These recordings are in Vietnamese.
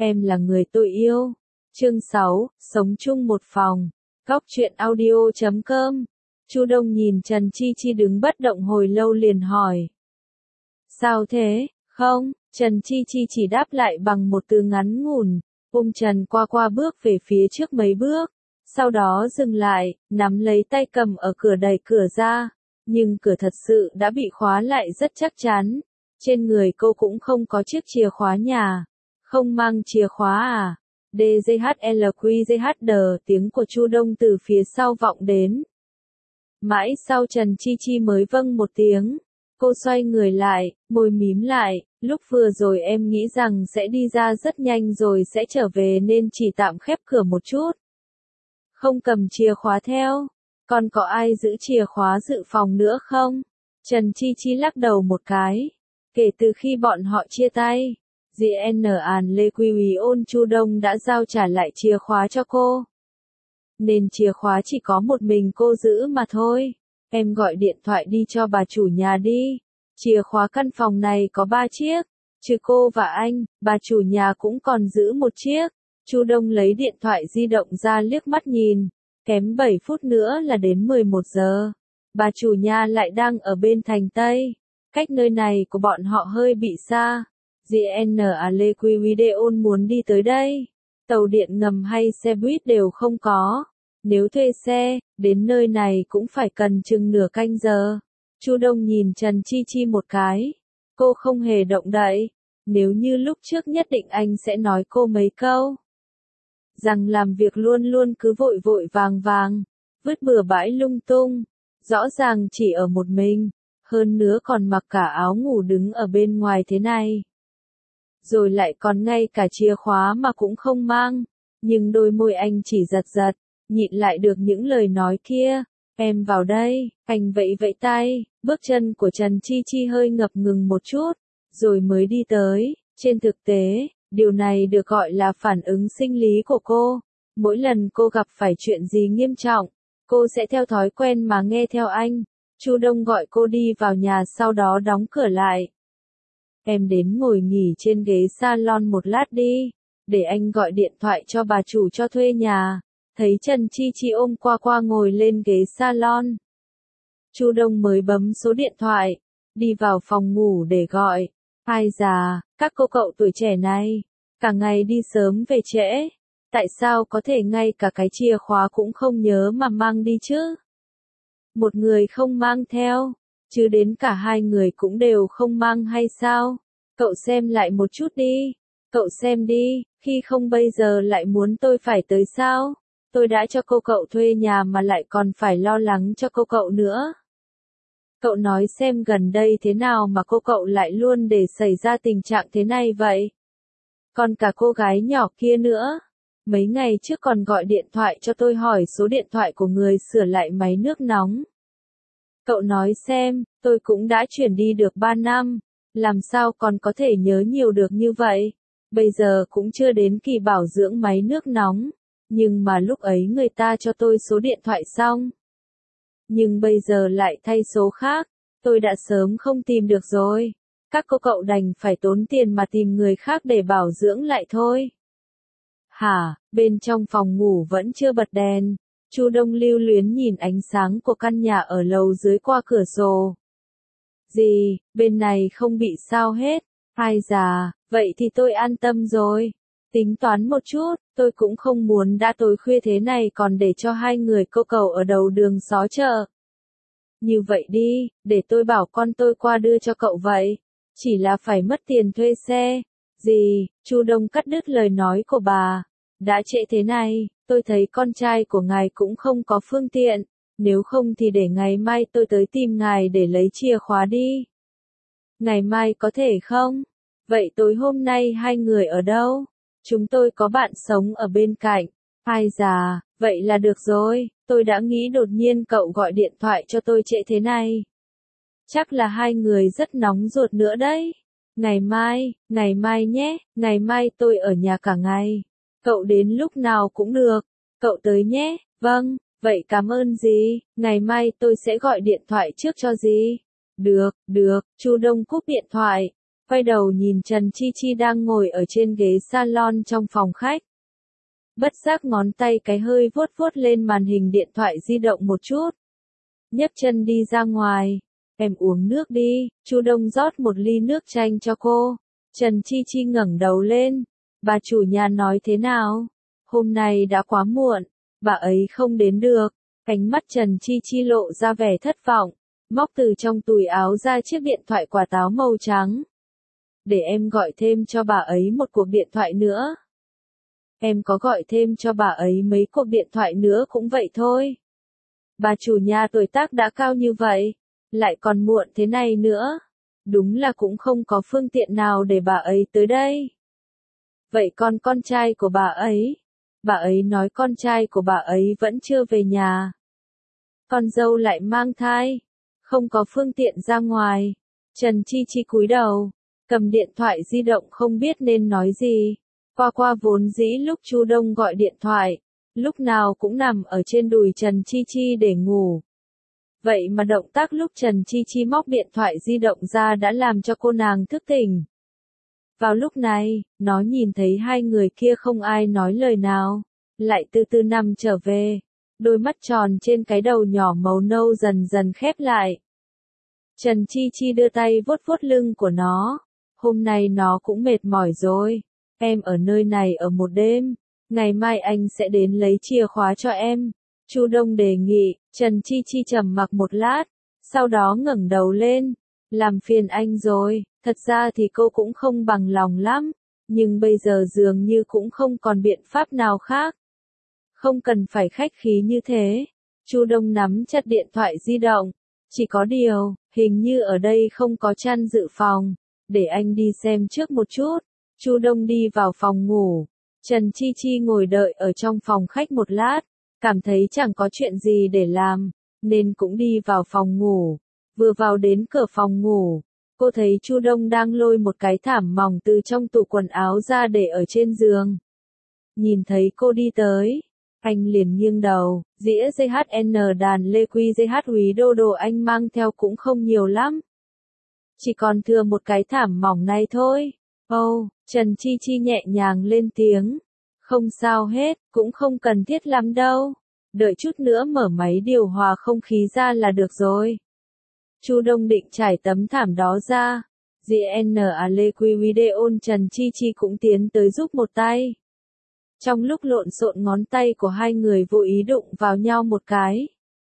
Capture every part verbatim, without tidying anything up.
Em là người tôi yêu. Chương sáu, sống chung một phòng. Góc truyện audio chấm com. Chu Đông nhìn Trần Chi Chi đứng bất động hồi lâu liền hỏi. Sao thế, không? Trần Chi Chi chỉ đáp lại bằng một từ ngắn ngủn. Ung Trần qua qua bước về phía trước mấy bước. Sau đó dừng lại, nắm lấy tay cầm ở cửa đẩy cửa ra. Nhưng cửa thật sự đã bị khóa lại rất chắc chắn. Trên người cô cũng không có chiếc chìa khóa nhà. Không mang chìa khóa à? đê giê hát lờ quy giê hát đê, tiếng của Chu Đông từ phía sau vọng đến. Mãi sau Trần Chi Chi mới vâng một tiếng. Cô xoay người lại, môi mím lại, lúc vừa rồi em nghĩ rằng sẽ đi ra rất nhanh rồi sẽ trở về nên chỉ tạm khép cửa một chút. Không cầm chìa khóa theo. Còn có ai giữ chìa khóa dự phòng nữa không? Trần Chi Chi lắc đầu một cái. Kể từ khi bọn họ chia tay, giê en An Lê Quy Uy Ôn Chu Đông đã giao trả lại chìa khóa cho cô. Nên chìa khóa chỉ có một mình cô giữ mà thôi. Em gọi điện thoại đi cho bà chủ nhà đi. Chìa khóa căn phòng này có ba chiếc. Trừ cô và anh, bà chủ nhà cũng còn giữ một chiếc. Chu Đông lấy điện thoại di động ra liếc mắt nhìn. Kém bảy phút nữa là đến mười một giờ. Bà chủ nhà lại đang ở bên thành Tây. Cách nơi này của bọn họ hơi bị xa. giê en Lê Quy Uy Ôn muốn đi tới đây. Tàu điện ngầm hay xe buýt đều không có. Nếu thuê xe, đến nơi này cũng phải cần chừng nửa canh giờ. Chu Đông nhìn Trần Chi Chi một cái. Cô không hề động đậy. Nếu như lúc trước nhất định anh sẽ nói cô mấy câu. Rằng làm việc luôn luôn cứ vội vội vàng vàng. Vứt bừa bãi lung tung. Rõ ràng chỉ ở một mình. Hơn nữa còn mặc cả áo ngủ đứng ở bên ngoài thế này. Rồi lại còn ngay cả chìa khóa mà cũng không mang. Nhưng đôi môi anh chỉ giật giật. Nhịn lại được những lời nói kia. Em vào đây, anh vẫy vẫy tay. Bước chân của Trần Chi Chi hơi ngập ngừng một chút. Rồi mới đi tới. Trên thực tế, điều này được gọi là phản ứng sinh lý của cô. Mỗi lần cô gặp phải chuyện gì nghiêm trọng, cô sẽ theo thói quen mà nghe theo anh. Chu Đông gọi cô đi vào nhà sau đó đóng cửa lại. Em đến ngồi nghỉ trên ghế salon một lát đi. Để anh gọi điện thoại cho bà chủ cho thuê nhà. Thấy Trần Chi Chi ôm qua qua ngồi lên ghế salon. Chu Đông mới bấm số điện thoại. Đi vào phòng ngủ để gọi. Ai già, các cô cậu tuổi trẻ này. Cả ngày đi sớm về trễ. Tại sao có thể ngay cả cái chìa khóa cũng không nhớ mà mang đi chứ? Một người không mang theo. Chứ đến cả hai người cũng đều không mang hay sao? Cậu xem lại một chút đi. Cậu xem đi, khi không bây giờ lại muốn tôi phải tới sao? Tôi đã cho cô cậu thuê nhà mà lại còn phải lo lắng cho cô cậu nữa. Cậu nói xem gần đây thế nào mà cô cậu lại luôn để xảy ra tình trạng thế này vậy? Còn cả cô gái nhỏ kia nữa. Mấy ngày trước còn gọi điện thoại cho tôi hỏi số điện thoại của người sửa lại máy nước nóng. Cậu nói xem, tôi cũng đã chuyển đi được ba năm. Làm sao còn có thể nhớ nhiều được như vậy? Bây giờ cũng chưa đến kỳ bảo dưỡng máy nước nóng. Nhưng mà lúc ấy người ta cho tôi số điện thoại xong. Nhưng bây giờ lại thay số khác. Tôi đã sớm không tìm được rồi. Các cô cậu đành phải tốn tiền mà tìm người khác để bảo dưỡng lại thôi. Hả, bên trong phòng ngủ vẫn chưa bật đèn. Chu Đông lưu luyến nhìn ánh sáng của căn nhà ở lầu dưới qua cửa sổ. Gì, bên này không bị sao hết. Ai già, vậy thì tôi an tâm rồi. Tính toán một chút, tôi cũng không muốn đã tối khuya thế này còn để cho hai người cô cậu ở đầu đường xó chợ. Như vậy đi, để tôi bảo con tôi qua đưa cho cậu vậy. Chỉ là phải mất tiền thuê xe. Gì, Chu Đông cắt đứt lời nói của bà. Đã trễ thế này, tôi thấy con trai của ngài cũng không có phương tiện. Nếu không thì để ngày mai tôi tới tìm ngài để lấy chìa khóa đi. Ngày mai có thể không? Vậy tối hôm nay hai người ở đâu? Chúng tôi có bạn sống ở bên cạnh. Ai già, vậy là được rồi. Tôi đã nghĩ đột nhiên cậu gọi điện thoại cho tôi trễ thế này. Chắc là hai người rất nóng ruột nữa đấy. Ngày mai, ngày mai nhé, ngày mai tôi ở nhà cả ngày. Cậu đến lúc nào cũng được. Cậu tới nhé, vâng, vậy cảm ơn dì. Ngày mai tôi sẽ gọi điện thoại trước cho dì. Được, được, Chu Đông cúp điện thoại. quay đầu nhìn Trần Chi Chi đang ngồi ở trên ghế salon trong phòng khách. Bất giác ngón tay cái hơi vuốt vuốt lên màn hình điện thoại di động một chút. Nhấc chân đi ra ngoài. Em uống nước đi, Chu Đông rót một ly nước chanh cho cô. Trần Chi Chi ngẩng đầu lên. Bà chủ nhà nói thế nào? Hôm nay đã quá muộn, bà ấy không đến được. Ánh mắt Trần Chi Chi lộ ra vẻ thất vọng, móc từ trong túi áo ra chiếc điện thoại quả táo màu trắng. Để em gọi thêm cho bà ấy một cuộc điện thoại nữa. Em có gọi thêm cho bà ấy mấy cuộc điện thoại nữa cũng vậy thôi. Bà chủ nhà tuổi tác đã cao như vậy, lại còn muộn thế này nữa. Đúng là cũng không có phương tiện nào để bà ấy tới đây. Vậy còn con trai của bà ấy? Bà ấy nói con trai của bà ấy vẫn chưa về nhà. Con dâu lại mang thai, không có phương tiện ra ngoài. Trần Chi Chi cúi đầu, cầm điện thoại di động không biết nên nói gì. Qua qua vốn dĩ lúc Chu Đông gọi điện thoại, lúc nào cũng nằm ở trên đùi Trần Chi Chi để ngủ. Vậy mà động tác lúc Trần Chi Chi móc điện thoại di động ra đã làm cho cô nàng thức tỉnh. Vào lúc này, nó nhìn thấy hai người kia không ai nói lời nào, lại từ từ nằm trở về. Đôi mắt tròn trên cái đầu nhỏ màu nâu dần dần khép lại. Trần Chi Chi đưa tay vuốt vuốt lưng của nó. Hôm nay nó cũng mệt mỏi rồi. Em ở nơi này ở một đêm. Ngày mai anh sẽ đến lấy chìa khóa cho em. Chu Đông đề nghị. Trần Chi Chi trầm mặc một lát. Sau đó ngẩng đầu lên. Làm phiền anh rồi. Thật ra thì cô cũng không bằng lòng lắm. Nhưng bây giờ dường như cũng không còn biện pháp nào khác. Không cần phải khách khí như thế. Chu Đông nắm chặt điện thoại di động. Chỉ có điều, hình như ở đây không có chăn dự phòng. Để anh đi xem trước một chút. Chu Đông đi vào phòng ngủ. Trần Chi Chi ngồi đợi ở trong phòng khách một lát. Cảm thấy chẳng có chuyện gì để làm. Nên cũng đi vào phòng ngủ. Vừa vào đến cửa phòng ngủ. Cô thấy Chu Đông đang lôi một cái thảm mỏng từ trong tủ quần áo ra để ở trên giường. Nhìn thấy cô đi tới. Anh liền nghiêng đầu, dĩa giê hát en đàn lê quy giê hát úy đô đồ anh mang theo cũng không nhiều lắm. Chỉ còn thừa một cái thảm mỏng này thôi. Ồ, oh, Trần Chi Chi nhẹ nhàng lên tiếng. Không sao hết, cũng không cần thiết lắm đâu. Đợi chút nữa mở máy điều hòa không khí ra là được rồi. Chu Đông định trải tấm thảm đó ra. giê en a lê quy video Trần Chi Chi cũng tiến tới giúp một tay. Trong lúc lộn xộn ngón tay của hai người vô ý đụng vào nhau một cái.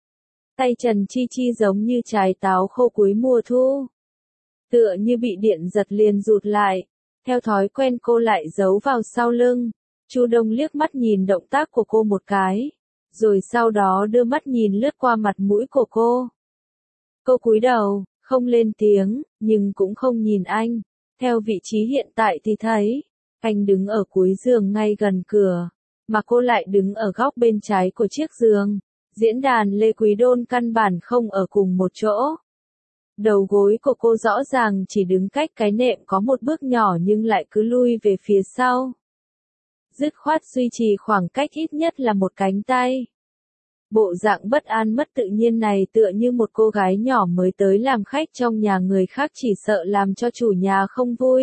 Tay Trần Chi Chi giống như trái táo khô cuối mùa thu. Tựa như bị điện giật liền rụt lại. Theo thói quen cô lại giấu vào sau lưng. Chu Đông liếc mắt nhìn động tác của cô một cái. Rồi sau đó đưa mắt nhìn lướt qua mặt mũi của cô. Cô cúi đầu, không lên tiếng, nhưng cũng không nhìn anh. Theo vị trí hiện tại thì thấy. Anh đứng ở cuối giường ngay gần cửa, mà cô lại đứng ở góc bên trái của chiếc giường. Diễn đàn Lê Quý Đôn căn bản không ở cùng một chỗ. Đầu gối của cô rõ ràng chỉ đứng cách cái nệm có một bước nhỏ nhưng lại cứ lui về phía sau. Dứt khoát duy trì khoảng cách ít nhất là một cánh tay. Bộ dạng bất an mất tự nhiên này tựa như một cô gái nhỏ mới tới làm khách trong nhà người khác chỉ sợ làm cho chủ nhà không vui.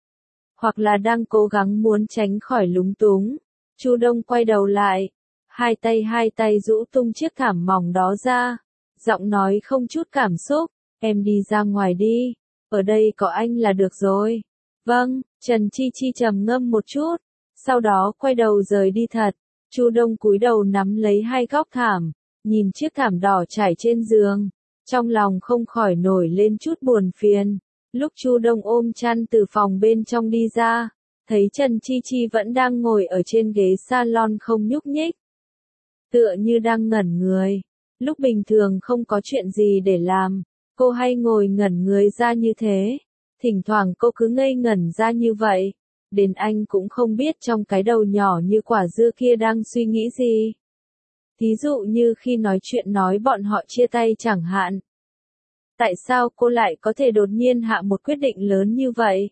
Hoặc là đang cố gắng muốn tránh khỏi lúng túng. Chu Đông quay đầu lại. Hai tay hai tay rũ tung chiếc thảm mỏng đó ra. Giọng nói không chút cảm xúc. Em đi ra ngoài đi. Ở đây có anh là được rồi. Vâng, Trần Chi Chi trầm ngâm một chút. Sau đó quay đầu rời đi thật. Chu Đông cúi đầu nắm lấy hai góc thảm. Nhìn chiếc thảm đỏ trải trên giường. Trong lòng không khỏi nổi lên chút buồn phiền. Lúc Chu Đông ôm chăn từ phòng bên trong đi ra, thấy Trần Chi Chi vẫn đang ngồi ở trên ghế salon không nhúc nhích. Tựa như đang ngẩn người. Lúc bình thường không có chuyện gì để làm, cô hay ngồi ngẩn người ra như thế. Thỉnh thoảng cô cứ ngây ngẩn ra như vậy. Đến anh cũng không biết trong cái đầu nhỏ như quả dưa kia đang suy nghĩ gì. Thí dụ như khi nói chuyện nói bọn họ chia tay chẳng hạn. Tại sao cô lại có thể đột nhiên hạ một quyết định lớn như vậy?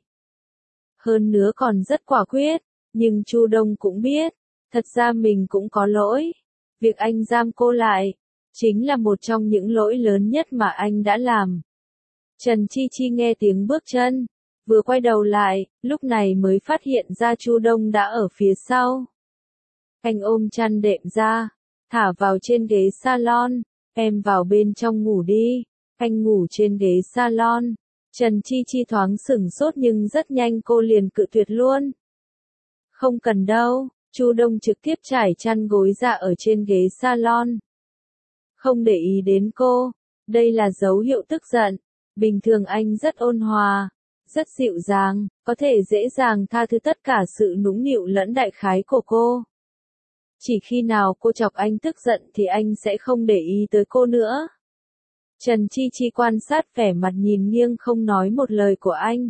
Hơn nữa còn rất quả quyết, nhưng Chu Đông cũng biết, thật ra mình cũng có lỗi. Việc anh giam cô lại, chính là một trong những lỗi lớn nhất mà anh đã làm. Trần Chi Chi nghe tiếng bước chân, Vừa quay đầu lại, lúc này mới phát hiện ra Chu Đông đã ở phía sau. Anh ôm chăn đệm ra, thả vào trên ghế salon, em vào bên trong ngủ đi. Anh ngủ trên ghế salon. Trần Chi Chi thoáng sửng sốt nhưng rất nhanh cô liền cự tuyệt luôn. Không cần đâu, Chu Đông trực tiếp trải chăn gối ra ở trên ghế salon. Không để ý đến cô, đây là dấu hiệu tức giận. Bình thường anh rất ôn hòa, rất dịu dàng, có thể dễ dàng tha thứ tất cả sự nũng nịu lẫn đại khái của cô. Chỉ khi nào cô chọc anh tức giận thì anh sẽ không để ý tới cô nữa. Trần Chi Chi quan sát vẻ mặt nhìn nghiêng không nói một lời của anh.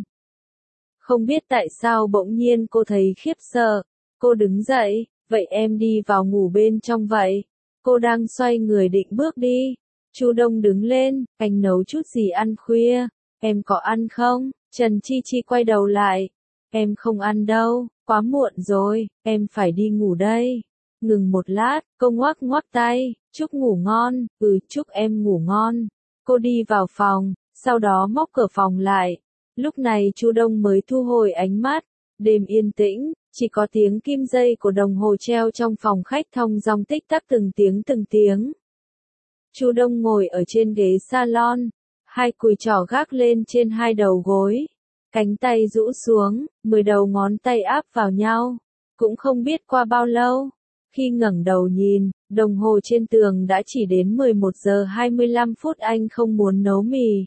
Không biết tại sao bỗng nhiên cô thấy khiếp sợ. Cô đứng dậy, vậy em đi vào ngủ bên trong vậy. Cô đang xoay người định bước đi. Chu Đông đứng lên, anh nấu chút gì ăn khuya, em có ăn không? Trần Chi Chi quay đầu lại. Em không ăn đâu, quá muộn rồi, em phải đi ngủ đây. Ngừng một lát, cô ngoắc ngoắc tay, chúc ngủ ngon, ừ chúc em ngủ ngon. Cô đi vào phòng, sau đó móc cửa phòng lại. Lúc này Chu Đông mới thu hồi ánh mắt. Đêm yên tĩnh, chỉ có tiếng kim dây của đồng hồ treo trong phòng khách thong dong tích tắc từng tiếng từng tiếng. Chu Đông ngồi ở trên ghế salon, hai cùi trỏ gác lên trên hai đầu gối, cánh tay rũ xuống, mười đầu ngón tay áp vào nhau. Cũng không biết qua bao lâu, khi ngẩng đầu nhìn, đồng hồ trên tường đã chỉ đến mười một giờ hai mươi lăm phút. Anh không muốn nấu mì.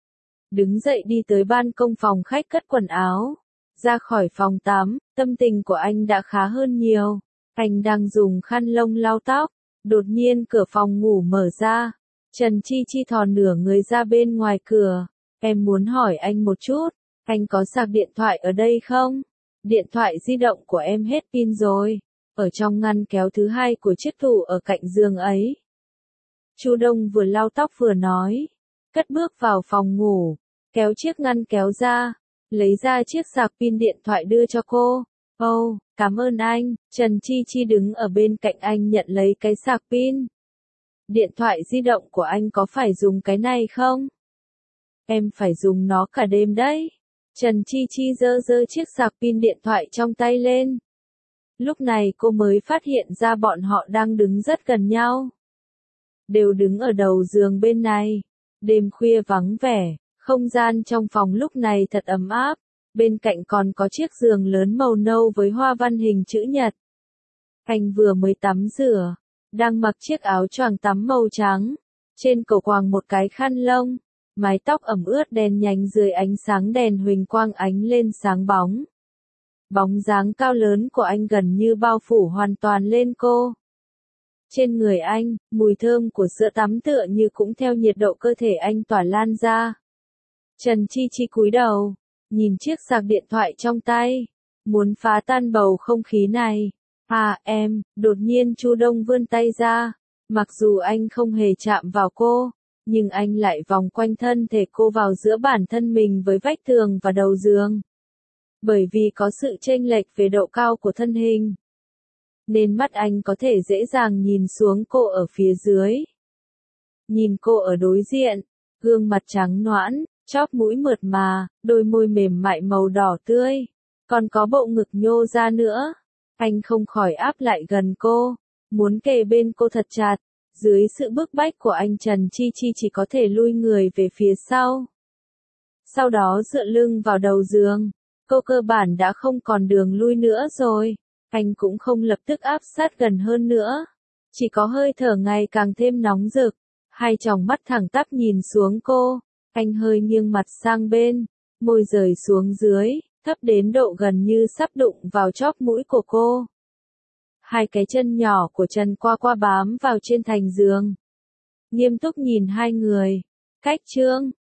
Đứng dậy đi tới ban công phòng khách cất quần áo. Ra khỏi phòng tắm, tâm tình của anh đã khá hơn nhiều. Anh đang dùng khăn lông lau tóc. Đột nhiên cửa phòng ngủ mở ra. Trần Chi Chi thò nửa người ra bên ngoài cửa. Em muốn hỏi anh một chút, anh có sạc điện thoại ở đây không? Điện thoại di động của em hết pin rồi. Ở trong ngăn kéo thứ hai của chiếc tủ ở cạnh giường ấy. Chu Đông vừa lau tóc vừa nói. Cất bước vào phòng ngủ, kéo chiếc ngăn kéo ra, lấy ra chiếc sạc pin điện thoại đưa cho cô. Ồ, oh, cảm ơn anh. Trần Chi Chi đứng ở bên cạnh anh nhận lấy cái sạc pin. Điện thoại di động của anh có phải dùng cái này không? Em phải dùng nó cả đêm đấy. Trần Chi Chi giơ giơ chiếc sạc pin điện thoại trong tay lên. Lúc này cô mới phát hiện ra bọn họ đang đứng rất gần nhau. Đều đứng ở đầu giường bên này. Đêm khuya vắng vẻ, không gian trong phòng lúc này thật ấm áp. Bên cạnh còn có chiếc giường lớn màu nâu với hoa văn hình chữ nhật. Anh vừa mới tắm rửa, đang mặc chiếc áo choàng tắm màu trắng. Trên cổ quàng một cái khăn lông, mái tóc ẩm ướt đen nhánh dưới ánh sáng đèn huỳnh quang ánh lên sáng bóng. Bóng dáng cao lớn của anh gần như bao phủ hoàn toàn lên cô. Trên người anh, mùi thơm của sữa tắm tựa như cũng theo nhiệt độ cơ thể anh tỏa lan ra. Trần Chi Chi cúi đầu, nhìn chiếc sạc điện thoại trong tay, muốn phá tan bầu không khí này. À em, đột nhiên Chu Đông vươn tay ra, mặc dù anh không hề chạm vào cô, nhưng anh lại vòng quanh thân thể cô vào giữa bản thân mình với vách tường và đầu giường. Bởi vì có sự chênh lệch về độ cao của thân hình, nên mắt anh có thể dễ dàng nhìn xuống cô ở phía dưới. Nhìn cô ở đối diện, gương mặt trắng nõn, chóp mũi mượt mà, đôi môi mềm mại màu đỏ tươi, còn có bộ ngực nhô ra nữa. Anh không khỏi áp lại gần cô, muốn kề bên cô thật chặt. Dưới sự bức bách của anh, Trần Chi Chi chỉ có thể lui người về phía sau. Sau đó dựa lưng vào đầu giường, cô cơ bản đã không còn đường lui nữa rồi. Anh cũng không lập tức áp sát gần hơn nữa, chỉ có hơi thở ngày càng thêm nóng rực. Hai tròng mắt thẳng tắp nhìn xuống cô, anh hơi nghiêng mặt sang bên, môi rời xuống dưới, thấp đến độ gần như sắp đụng vào chóp mũi của cô. Hai cái chân nhỏ của Trần Qua Qua bám vào trên thành giường. Nghiêm túc nhìn hai người. Cách chương